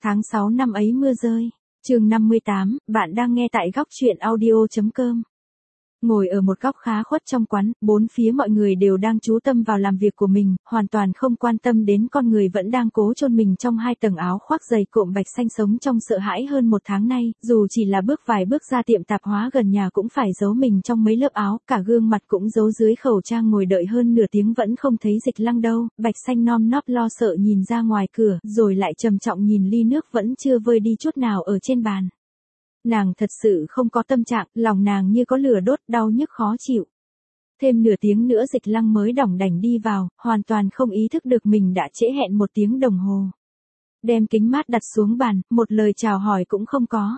Tháng 6 năm ấy mưa rơi. Chương 58, bạn đang nghe tại góc truyện audio.com. Ngồi ở một góc khá khuất trong quán, bốn phía mọi người đều đang chú tâm vào làm việc của mình, hoàn toàn không quan tâm đến con người vẫn đang cố chôn mình trong hai tầng áo khoác dày cộm Bạch Xanh sống trong sợ hãi hơn một tháng nay, dù chỉ là bước vài bước ra tiệm tạp hóa gần nhà cũng phải giấu mình trong mấy lớp áo, cả gương mặt cũng giấu dưới khẩu trang, ngồi đợi hơn nửa tiếng vẫn không thấy Dịch Lăng đâu. Bạch Xanh nom nóp lo sợ nhìn ra ngoài cửa, rồi lại trầm trọng nhìn ly nước vẫn chưa vơi đi chút nào ở trên bàn. Nàng thật sự không có tâm trạng, lòng nàng như có lửa đốt, đau nhức khó chịu. Thêm nửa tiếng nữa Dịch Lăng mới đỏng đảnh đi vào, hoàn toàn không ý thức được mình đã trễ hẹn một tiếng đồng hồ. Đem kính mát đặt xuống bàn, một lời chào hỏi cũng không có.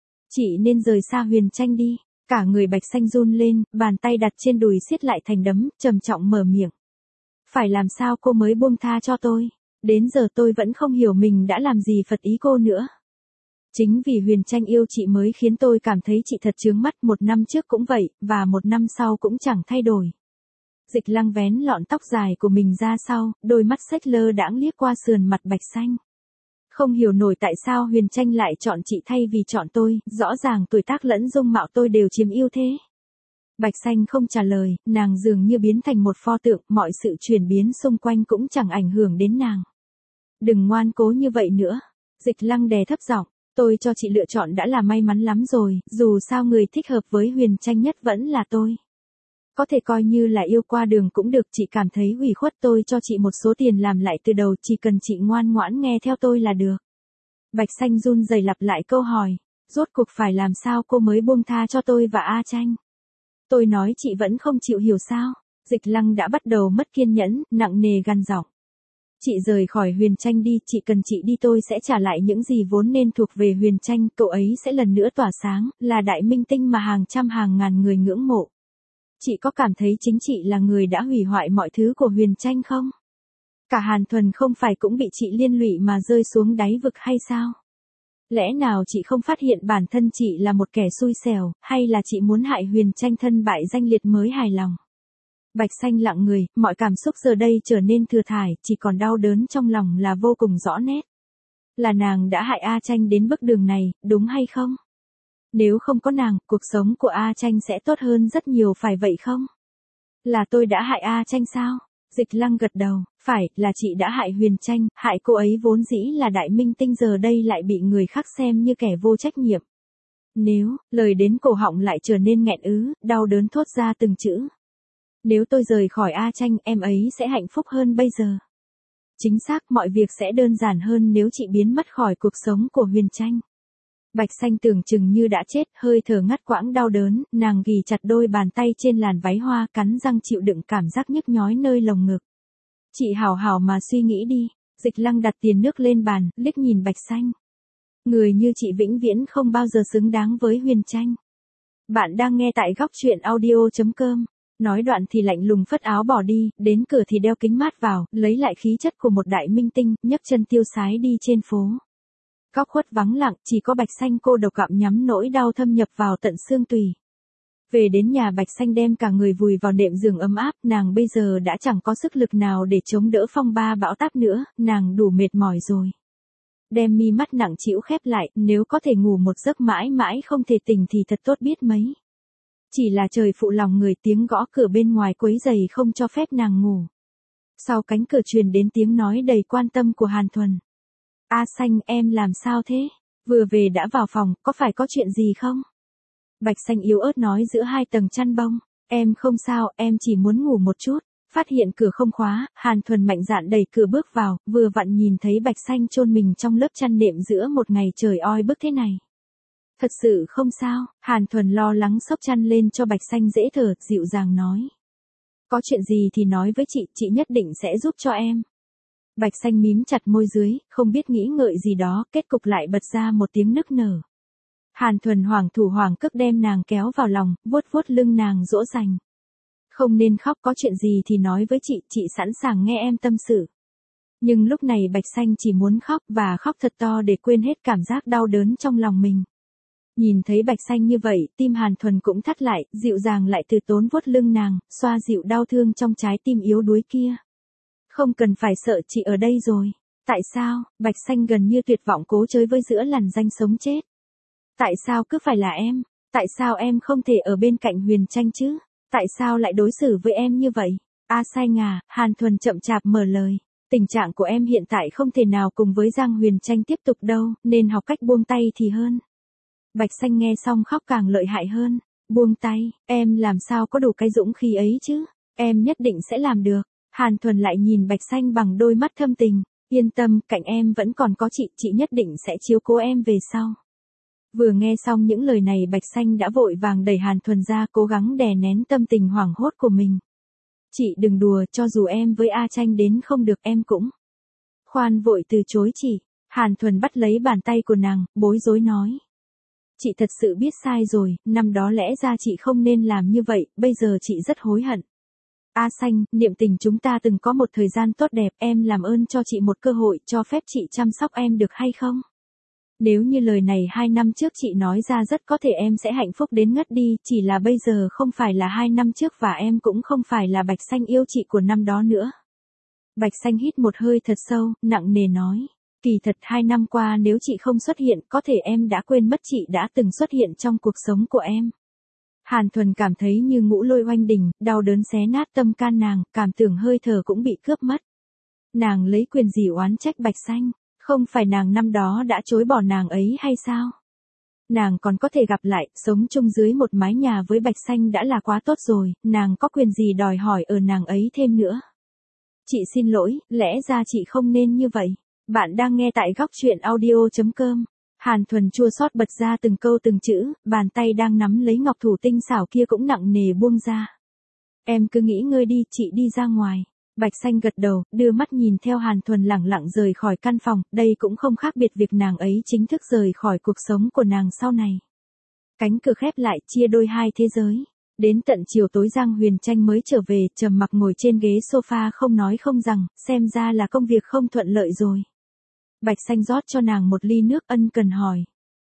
Chị nên rời xa Huyền Tranh đi. Cả người Bạch Xanh run lên, bàn tay đặt trên đùi siết lại thành đấm, trầm trọng mở miệng. Phải làm sao cô mới buông tha cho tôi? Đến giờ tôi vẫn không hiểu mình đã làm gì phật ý cô nữa. Chính vì Huyền Tranh yêu chị mới khiến tôi cảm thấy chị thật chướng mắt, một năm trước cũng vậy, và một năm sau cũng chẳng thay đổi. Dịch Lăng vén lọn tóc dài của mình ra sau, đôi mắt xếch lơ đãng liếc qua sườn mặt Bạch Xanh. Không hiểu nổi tại sao Huyền Tranh lại chọn chị thay vì chọn tôi, rõ ràng tuổi tác lẫn dung mạo tôi đều chiếm ưu thế. Bạch Xanh không trả lời, nàng dường như biến thành một pho tượng, mọi sự chuyển biến xung quanh cũng chẳng ảnh hưởng đến nàng. Đừng ngoan cố như vậy nữa. Dịch Lăng đè thấp giọng. Tôi cho chị lựa chọn đã là may mắn lắm rồi, dù sao người thích hợp với Huyền Tranh nhất vẫn là tôi. Có thể coi như là yêu qua đường cũng được, chị cảm thấy ủy khuất tôi cho chị một số tiền làm lại từ đầu, chỉ cần chị ngoan ngoãn nghe theo tôi là được. Bạch Xanh run rẩy lặp lại câu hỏi, rốt cuộc phải làm sao cô mới buông tha cho tôi và A Tranh? Tôi nói chị vẫn không chịu hiểu sao? Dịch Lăng đã bắt đầu mất kiên nhẫn, nặng nề gằn giọng. Chị rời khỏi Huyền Tranh đi, chỉ cần chị đi tôi sẽ trả lại những gì vốn nên thuộc về Huyền Tranh, cậu ấy sẽ lần nữa tỏa sáng, là đại minh tinh mà hàng trăm hàng ngàn người ngưỡng mộ. Chị có cảm thấy chính chị là người đã hủy hoại mọi thứ của Huyền Tranh không? Cả Hàn Thuần không phải cũng bị chị liên lụy mà rơi xuống đáy vực hay sao? Lẽ nào chị không phát hiện bản thân chị là một kẻ xui xẻo, hay là chị muốn hại Huyền Tranh thân bại danh liệt mới hài lòng? Bạch Xanh lặng người, mọi cảm xúc giờ đây trở nên thừa thải, chỉ còn đau đớn trong lòng là vô cùng rõ nét. Là nàng đã hại A Tranh đến bước đường này, đúng hay không? Nếu không có nàng, cuộc sống của A Tranh sẽ tốt hơn rất nhiều phải vậy không? Là tôi đã hại A Tranh sao? Dịch Lăng gật đầu, phải, là chị đã hại Huyền Tranh, hại cô ấy vốn dĩ là đại minh tinh giờ đây lại bị người khác xem như kẻ vô trách nhiệm. Nếu, lời đến cổ họng lại trở nên nghẹn ứ, đau đớn thốt ra từng chữ. Nếu tôi rời khỏi A Tranh, em ấy sẽ hạnh phúc hơn bây giờ. Chính xác, mọi việc sẽ đơn giản hơn nếu chị biến mất khỏi cuộc sống của Huyền Tranh. Bạch Xanh tưởng chừng như đã chết, hơi thở ngắt quãng đau đớn, nàng ghì chặt đôi bàn tay trên làn váy hoa, cắn răng chịu đựng cảm giác nhức nhói nơi lồng ngực. Chị hảo hảo mà suy nghĩ đi. Dịch Lăng đặt tiền nước lên bàn, liếc nhìn Bạch Xanh. Người như chị vĩnh viễn không bao giờ xứng đáng với Huyền Tranh. Bạn đang nghe tại góc truyện audio.com. Nói đoạn thì lạnh lùng phất áo bỏ đi, đến cửa thì đeo kính mát vào, lấy lại khí chất của một đại minh tinh, nhấc chân tiêu sái đi trên phố. Góc khuất vắng lặng, chỉ có Bạch Xanh cô độc gặm nhắm nỗi đau thâm nhập vào tận xương tủy. Về đến nhà Bạch Xanh đem cả người vùi vào đệm giường ấm áp, nàng bây giờ đã chẳng có sức lực nào để chống đỡ phong ba bão táp nữa, nàng đủ mệt mỏi rồi. Đem mi mắt nặng trĩu khép lại, nếu có thể ngủ một giấc mãi mãi không thể tỉnh thì thật tốt biết mấy. Chỉ là trời phụ lòng người, tiếng gõ cửa bên ngoài quấy rầy không cho phép nàng ngủ. Sau cánh cửa truyền đến tiếng nói đầy quan tâm của Hàn Thuần. A Xanh, em làm sao thế? Vừa về đã vào phòng, có phải có chuyện gì không? Bạch Xanh yếu ớt nói giữa hai tầng chăn bông. Em không sao, em chỉ muốn ngủ một chút. Phát hiện cửa không khóa, Hàn Thuần mạnh dạn đẩy cửa bước vào, vừa vặn nhìn thấy Bạch Xanh chôn mình trong lớp chăn nệm giữa một ngày trời oi bức thế này. Thật sự không sao, Hàn Thuần lo lắng xốc chăn lên cho Bạch Xanh dễ thở, dịu dàng nói. Có chuyện gì thì nói với chị nhất định sẽ giúp cho em. Bạch Xanh mím chặt môi dưới, không biết nghĩ ngợi gì đó, kết cục lại bật ra một tiếng nức nở. Hàn Thuần hoảng thủ hoảng cước đem nàng kéo vào lòng, vuốt vuốt lưng nàng dỗ dành. Không nên khóc, có chuyện gì thì nói với chị sẵn sàng nghe em tâm sự. Nhưng lúc này Bạch Xanh chỉ muốn khóc và khóc thật to để quên hết cảm giác đau đớn trong lòng mình. Nhìn thấy Bạch Xanh như vậy, tim Hàn Thuần cũng thắt lại, dịu dàng lại từ tốn vuốt lưng nàng, xoa dịu đau thương trong trái tim yếu đuối kia. Không cần phải sợ, chị ở đây rồi. Tại sao? Bạch Xanh gần như tuyệt vọng cố chơi với giữa lằn ranh sống chết. Tại sao cứ phải là em? Tại sao em không thể ở bên cạnh Huyền Tranh chứ? Tại sao lại đối xử với em như vậy? A Xanh à, Hàn Thuần chậm chạp mở lời. Tình trạng của em hiện tại không thể nào cùng với Giang Huyền Tranh tiếp tục đâu, nên học cách buông tay thì hơn. Bạch Xanh nghe xong khóc càng lợi hại hơn. Buông tay, em làm sao có đủ cái dũng khí ấy chứ? Em nhất định sẽ làm được. Hàn Thuần lại nhìn Bạch Xanh bằng đôi mắt thâm tình. Yên tâm, cạnh em vẫn còn có chị nhất định sẽ chiếu cố em về sau. Vừa nghe xong những lời này Bạch Xanh đã vội vàng đẩy Hàn Thuần ra cố gắng đè nén tâm tình hoảng hốt của mình. Chị đừng đùa, cho dù em với A Tranh đến không được em cũng. Khoan vội từ chối chị. Hàn Thuần bắt lấy bàn tay của nàng, bối rối nói. Chị thật sự biết sai rồi, năm đó lẽ ra chị không nên làm như vậy, bây giờ chị rất hối hận. A Xanh, niệm tình chúng ta từng có một thời gian tốt đẹp, em làm ơn cho chị một cơ hội, cho phép chị chăm sóc em được hay không? Nếu như lời này 2 năm trước chị nói ra rất có thể em sẽ hạnh phúc đến ngất đi, chỉ là bây giờ không phải là 2 năm trước và em cũng không phải là Bạch Xanh yêu chị của năm đó nữa. Bạch Xanh hít một hơi thật sâu, nặng nề nói. Kỳ thật 2 năm qua nếu chị không xuất hiện, có thể em đã quên mất chị đã từng xuất hiện trong cuộc sống của em. Hàn Thuần cảm thấy như ngũ lôi oanh đỉnh, đau đớn xé nát tâm can nàng, cảm tưởng hơi thở cũng bị cướp mất. Nàng lấy quyền gì oán trách Bạch Xanh, không phải nàng năm đó đã chối bỏ nàng ấy hay sao? Nàng còn có thể gặp lại, sống chung dưới một mái nhà với Bạch Xanh đã là quá tốt rồi, nàng có quyền gì đòi hỏi ở nàng ấy thêm nữa. Chị xin lỗi, lẽ ra chị không nên như vậy. Bạn đang nghe tại góc truyện audio.com. Hàn Thuần chua xót bật ra từng câu từng chữ, bàn tay đang nắm lấy ngọc thủ tinh xảo kia cũng nặng nề buông ra. Em cứ nghỉ ngơi đi, chị đi ra ngoài. Bạch Xanh gật đầu, đưa mắt nhìn theo Hàn Thuần lẳng lặng rời khỏi căn phòng, đây cũng không khác biệt việc nàng ấy chính thức rời khỏi cuộc sống của nàng sau này. Cánh cửa khép lại, chia đôi hai thế giới. Đến tận chiều tối Giang Huyền Tranh mới trở về, trầm mặc ngồi trên ghế sofa không nói không rằng, xem ra là công việc không thuận lợi rồi. Bạch Xanh rót cho nàng một ly nước ân cần hỏi.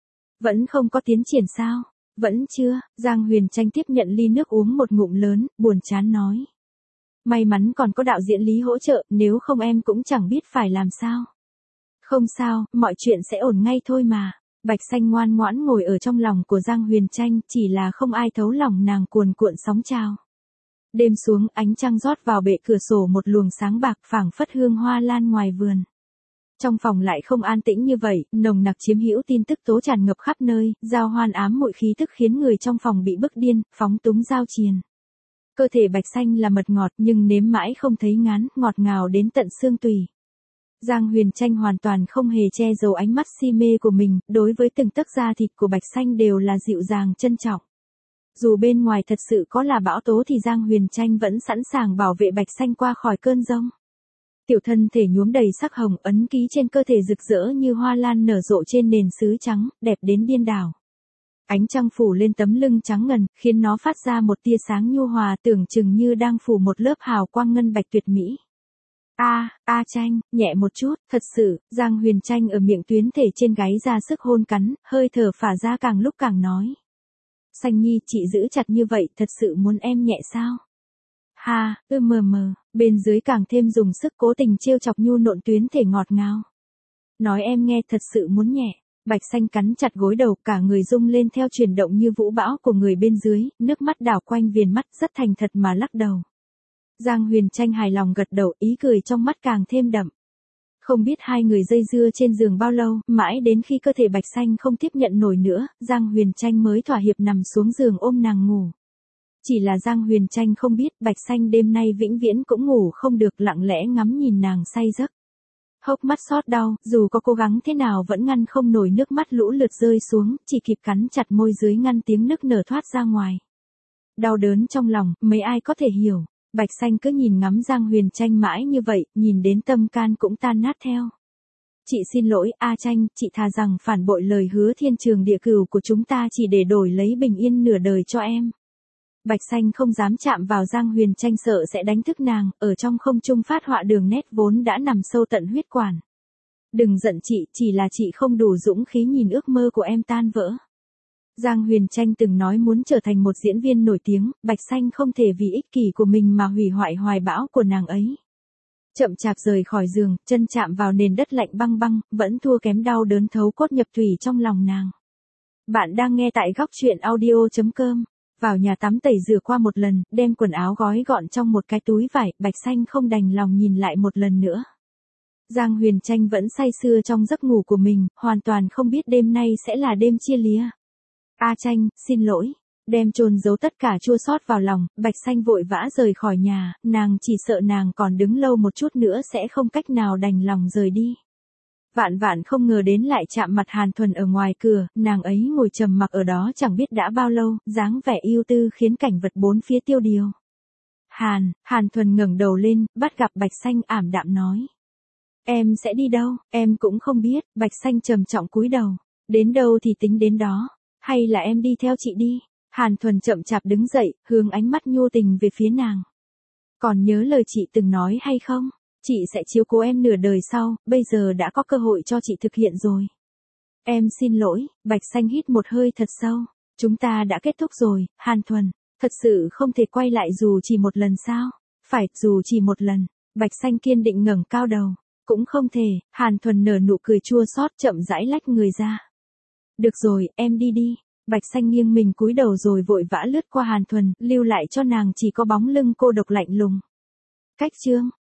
Vẫn không có tiến triển sao? Vẫn chưa, Giang Huyền Tranh tiếp nhận ly nước uống một ngụm lớn, buồn chán nói. May mắn còn có đạo diễn Lý hỗ trợ, nếu không em cũng chẳng biết phải làm sao. Không sao, mọi chuyện sẽ ổn ngay thôi mà. Bạch Xanh ngoan ngoãn ngồi ở trong lòng của Giang Huyền Tranh, chỉ là không ai thấu lòng nàng cuồn cuộn sóng trào. Đêm xuống, ánh trăng rót vào bệ cửa sổ một luồng sáng bạc phảng phất hương hoa lan ngoài vườn. Trong phòng lại không an tĩnh như vậy, nồng nặc chiếm hữu tin tức tố tràn ngập khắp nơi, giao hoan ám muội khí tức khiến người trong phòng bị bức điên, phóng túng giao triền. Cơ thể Bạch Xanh là mật ngọt nhưng nếm mãi không thấy ngán, ngọt ngào đến tận xương tủy. Giang Huyền Tranh hoàn toàn không hề che giấu ánh mắt si mê của mình, đối với từng tấc da thịt của Bạch Xanh đều là dịu dàng trân trọng. Dù bên ngoài thật sự có là bão tố thì Giang Huyền Tranh vẫn sẵn sàng bảo vệ Bạch Xanh qua khỏi cơn giông. Tiểu thân thể nhuốm đầy sắc hồng, ấn ký trên cơ thể rực rỡ như hoa lan nở rộ trên nền sứ trắng, đẹp đến điên đảo. Ánh trăng phủ lên tấm lưng trắng ngần, khiến nó phát ra một tia sáng nhu hòa tưởng chừng như đang phủ một lớp hào quang ngân bạch tuyệt mỹ. Tranh, nhẹ một chút, thật sự, Giang Huyền Tranh ở miệng tuyến thể trên gáy ra sức hôn cắn, hơi thở phả ra càng lúc càng nói. Xanh nhi, chị giữ chặt như vậy, thật sự muốn em nhẹ sao? Bên dưới càng thêm dùng sức cố tình trêu chọc nhu nộn tuyến thể ngọt ngào. Nói em nghe thật sự muốn nhẹ. Bạch Xanh cắn chặt gối đầu, cả người rung lên theo chuyển động như vũ bão của người bên dưới, nước mắt đảo quanh viền mắt rất thành thật mà lắc đầu. Giang Huyền Tranh hài lòng gật đầu, ý cười trong mắt càng thêm đậm. Không biết hai người dây dưa trên giường bao lâu, mãi đến khi cơ thể Bạch Xanh không tiếp nhận nổi nữa, Giang Huyền Tranh mới thỏa hiệp nằm xuống giường ôm nàng ngủ. Chỉ là Giang Huyền Tranh không biết Bạch Xanh đêm nay vĩnh viễn cũng ngủ không được, lặng lẽ ngắm nhìn nàng say giấc. Hốc mắt xót đau, dù có cố gắng thế nào vẫn ngăn không nổi nước mắt lũ lượt rơi xuống, chỉ kịp cắn chặt môi dưới ngăn tiếng nức nở thoát ra ngoài. Đau đớn trong lòng, mấy ai có thể hiểu. Bạch Xanh cứ nhìn ngắm Giang Huyền Tranh mãi như vậy, nhìn đến tâm can cũng tan nát theo. Chị xin lỗi, Tranh, chị thà rằng phản bội lời hứa thiên trường địa cửu của chúng ta chỉ để đổi lấy bình yên nửa đời cho em. Bạch Xanh không dám chạm vào Giang Huyền Tranh sợ sẽ đánh thức nàng, ở trong không trung phát họa đường nét vốn đã nằm sâu tận huyết quản. Đừng giận chị, chỉ là chị không đủ dũng khí nhìn ước mơ của em tan vỡ. Giang Huyền Tranh từng nói muốn trở thành một diễn viên nổi tiếng, Bạch Xanh không thể vì ích kỷ của mình mà hủy hoại hoài bão của nàng ấy. Chậm chạp rời khỏi giường, chân chạm vào nền đất lạnh băng băng, vẫn thua kém đau đớn thấu cốt nhập thủy trong lòng nàng. Bạn đang nghe tại góc chuyện audio.com. Vào nhà tắm tẩy rửa qua một lần, đem quần áo gói gọn trong một cái túi vải, Bạch Xanh không đành lòng nhìn lại một lần nữa. Giang Huyền Tranh vẫn say sưa trong giấc ngủ của mình, hoàn toàn không biết đêm nay sẽ là đêm chia lìa. A Tranh, xin lỗi. Đem chôn giấu tất cả chua xót vào lòng, Bạch Xanh vội vã rời khỏi nhà, nàng chỉ sợ nàng còn đứng lâu một chút nữa sẽ không cách nào đành lòng rời đi. Vạn vạn không ngờ đến lại chạm mặt Hàn Thuần ở ngoài cửa, nàng ấy ngồi trầm mặc ở đó chẳng biết đã bao lâu, dáng vẻ ưu tư khiến cảnh vật bốn phía tiêu điều. Hàn Thuần ngẩng đầu lên, bắt gặp Bạch Xanh ảm đạm nói. Em sẽ đi đâu, em cũng không biết, Bạch Xanh trầm trọng cúi đầu. Đến đâu thì tính đến đó, hay là em đi theo chị đi. Hàn Thuần chậm chạp đứng dậy, hướng ánh mắt nhu tình về phía nàng. Còn nhớ lời chị từng nói hay không? Chị sẽ chiếu cố em nửa đời sau, bây giờ đã có cơ hội cho chị thực hiện rồi. Em xin lỗi, Bạch Xanh hít một hơi thật sâu. Chúng ta đã kết thúc rồi, Hàn Thuần. Thật sự không thể quay lại dù chỉ một lần sao? Phải, dù chỉ một lần. Bạch Xanh kiên định ngẩng cao đầu. Cũng không thể, Hàn Thuần nở nụ cười chua xót chậm rãi lách người ra. Được rồi, em đi đi. Bạch Xanh nghiêng mình cúi đầu rồi vội vã lướt qua Hàn Thuần, lưu lại cho nàng chỉ có bóng lưng cô độc lạnh lùng. Cách chương